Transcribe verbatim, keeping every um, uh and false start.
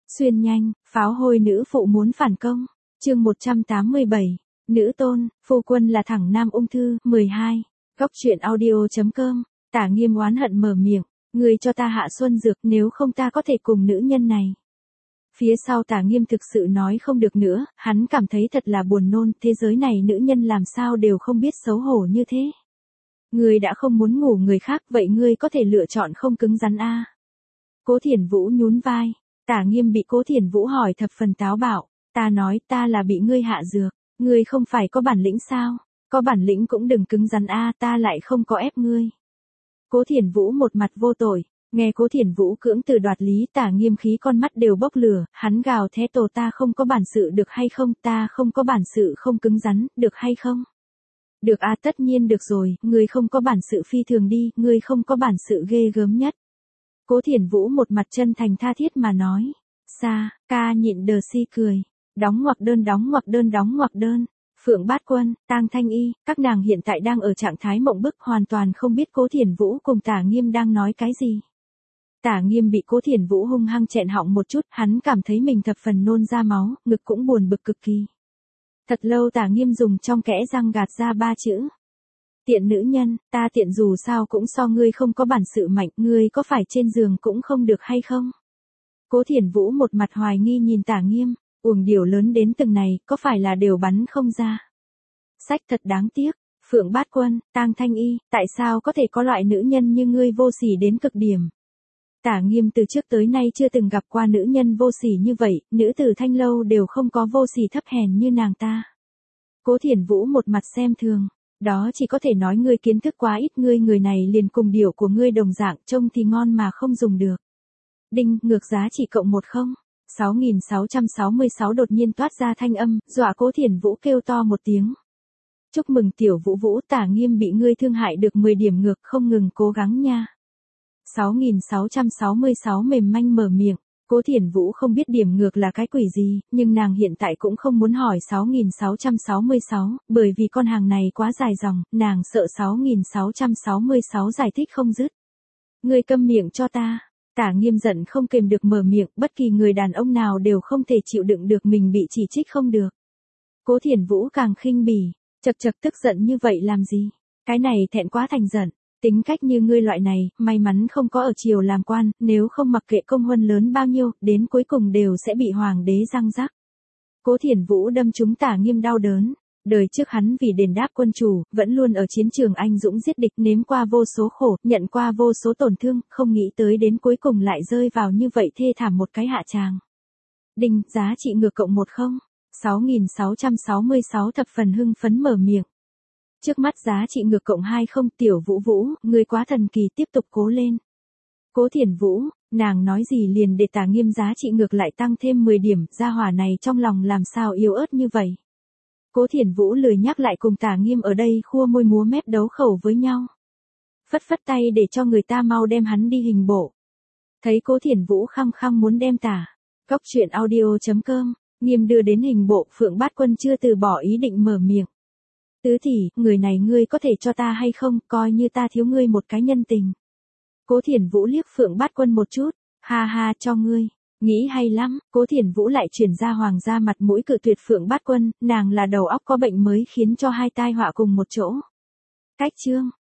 Xuyên nhanh, pháo hôi nữ phụ muốn phản công. Chương một trăm tám mươi bảy, nữ tôn, phu quân là thẳng nam ung thư, mười hai. Góc truyện audio chấm com. Tả Nghiêm oán hận mở miệng, người cho ta hạ xuân dược, nếu không ta có thể cùng nữ nhân này. Phía sau Tả Nghiêm thực sự nói không được nữa, hắn cảm thấy thật là buồn nôn, thế giới này nữ nhân làm sao đều không biết xấu hổ như thế. Ngươi đã không muốn ngủ người khác, vậy ngươi có thể lựa chọn không cứng rắn a. Cố Thiển Vũ nhún vai. Tả Nghiêm bị Cố Thiển Vũ hỏi thập phần táo bạo, ta nói ta là bị ngươi hạ dược, ngươi không phải có bản lĩnh sao, có bản lĩnh cũng đừng cứng rắn a, ta lại không có ép ngươi. Cố Thiển Vũ một mặt vô tội, nghe Cố Thiển Vũ cưỡng từ đoạt lý, Tả Nghiêm khí con mắt đều bốc lửa, hắn gào thét tổ ta không có bản sự được hay không, ta không có bản sự không cứng rắn, được hay không? Được a, tất nhiên được rồi, ngươi không có bản sự phi thường đi, ngươi không có bản sự ghê gớm nhất. Cố Thiển Vũ một mặt chân thành tha thiết mà nói. Xa, ca nhịn đờ si cười. Đóng ngoặc đơn đóng ngoặc đơn đóng ngoặc đơn. Phượng Bát Quân, Tang Thanh Y, các nàng hiện tại đang ở trạng thái mộng bức, hoàn toàn không biết Cố Thiển Vũ cùng Tả Nghiêm đang nói cái gì. Tả Nghiêm bị Cố Thiển Vũ hung hăng chẹn họng một chút, hắn cảm thấy mình thập phần nôn ra máu, ngực cũng buồn bực cực kỳ. Thật lâu Tả Nghiêm dùng trong kẽ răng gạt ra ba chữ. Tiện nữ nhân, ta tiện dù sao cũng so ngươi không có bản sự mạnh, ngươi có phải trên giường cũng không được hay không? Cố Thiển Vũ một mặt hoài nghi nhìn Tả Nghiêm, uổng điều lớn đến từng này, có phải là đều bắn không ra? Sách thật đáng tiếc, Phượng Bát Quân, Tang Thanh Y, tại sao có thể có loại nữ nhân như ngươi vô sỉ đến cực điểm? Tả Nghiêm từ trước tới nay chưa từng gặp qua nữ nhân vô sỉ như vậy, nữ tử Thanh Lâu đều không có vô sỉ thấp hèn như nàng ta. Cố Thiển Vũ một mặt xem thường. Đó chỉ có thể nói ngươi kiến thức quá ít, ngươi người này liền cùng điểu của ngươi đồng dạng, trông thì ngon mà không dùng được. Đinh, ngược giá trị cộng một không. sáu nghìn sáu trăm sáu mươi sáu đột nhiên toát ra thanh âm, dọa Cố Thiển Vũ kêu to một tiếng. Chúc mừng tiểu Vũ Vũ, Tả Nghiêm bị ngươi thương hại được mười điểm ngược, không ngừng cố gắng nha. sáu nghìn sáu trăm sáu mươi sáu mềm manh mở miệng. Cố Thiển Vũ không biết điểm ngược là cái quỷ gì, nhưng nàng hiện tại cũng không muốn hỏi sáu nghìn sáu trăm sáu mươi sáu, bởi vì con hàng này quá dài dòng, nàng sợ sáu nghìn sáu trăm sáu mươi sáu giải thích không dứt. Ngươi câm miệng cho ta. Tả Nghiêm giận không kềm được mở miệng, bất kỳ người đàn ông nào đều không thể chịu đựng được mình bị chỉ trích không được. Cố Thiển Vũ càng khinh bỉ, chật chật tức giận như vậy làm gì? Cái này thẹn quá thành giận. Tính cách như ngươi loại này, may mắn không có ở triều làm quan, nếu không mặc kệ công huân lớn bao nhiêu, đến cuối cùng đều sẽ bị hoàng đế răng rắc. Cố Thiển Vũ đâm trúng Tả Nghiêm đau đớn. Đời trước hắn vì đền đáp quân chủ, vẫn luôn ở chiến trường anh dũng giết địch, nếm qua vô số khổ, nhận qua vô số tổn thương, không nghĩ tới đến cuối cùng lại rơi vào như vậy thê thảm một cái hạ tràng. Đinh, giá trị ngược cộng một không. sáu nghìn sáu trăm sáu mươi sáu thập phần hưng phấn mở miệng. Trước mắt giá trị ngược cộng hai không, tiểu Vũ Vũ, ngươi quá thần kỳ, tiếp tục cố lên. Cố Thiển Vũ, nàng nói gì liền để Tả Nghiêm giá trị ngược lại tăng thêm mười điểm, gia hỏa này trong lòng làm sao yếu ớt như vậy. Cố Thiển Vũ lười nhắc lại cùng Tả Nghiêm ở đây khua môi múa mép đấu khẩu với nhau. Phất phất tay để cho người ta mau đem hắn đi hình bộ. Thấy Cố Thiển Vũ khăng khăng muốn đem Tả. Góc truyện audio chấm com, Nghiêm đưa đến hình bộ, Phượng Bát Quân chưa từ bỏ ý định mở miệng. Tứ tỷ, người này ngươi có thể cho ta hay không, coi như ta thiếu ngươi một cái nhân tình. Cố Thiển Vũ liếc Phượng Bát Quân một chút, ha ha cho ngươi, nghĩ hay lắm, Cố Thiển Vũ lại chuyển ra hoàng gia mặt mũi cự tuyệt Phượng Bát Quân, nàng là đầu óc có bệnh mới khiến cho hai tai họa cùng một chỗ. Cách chương.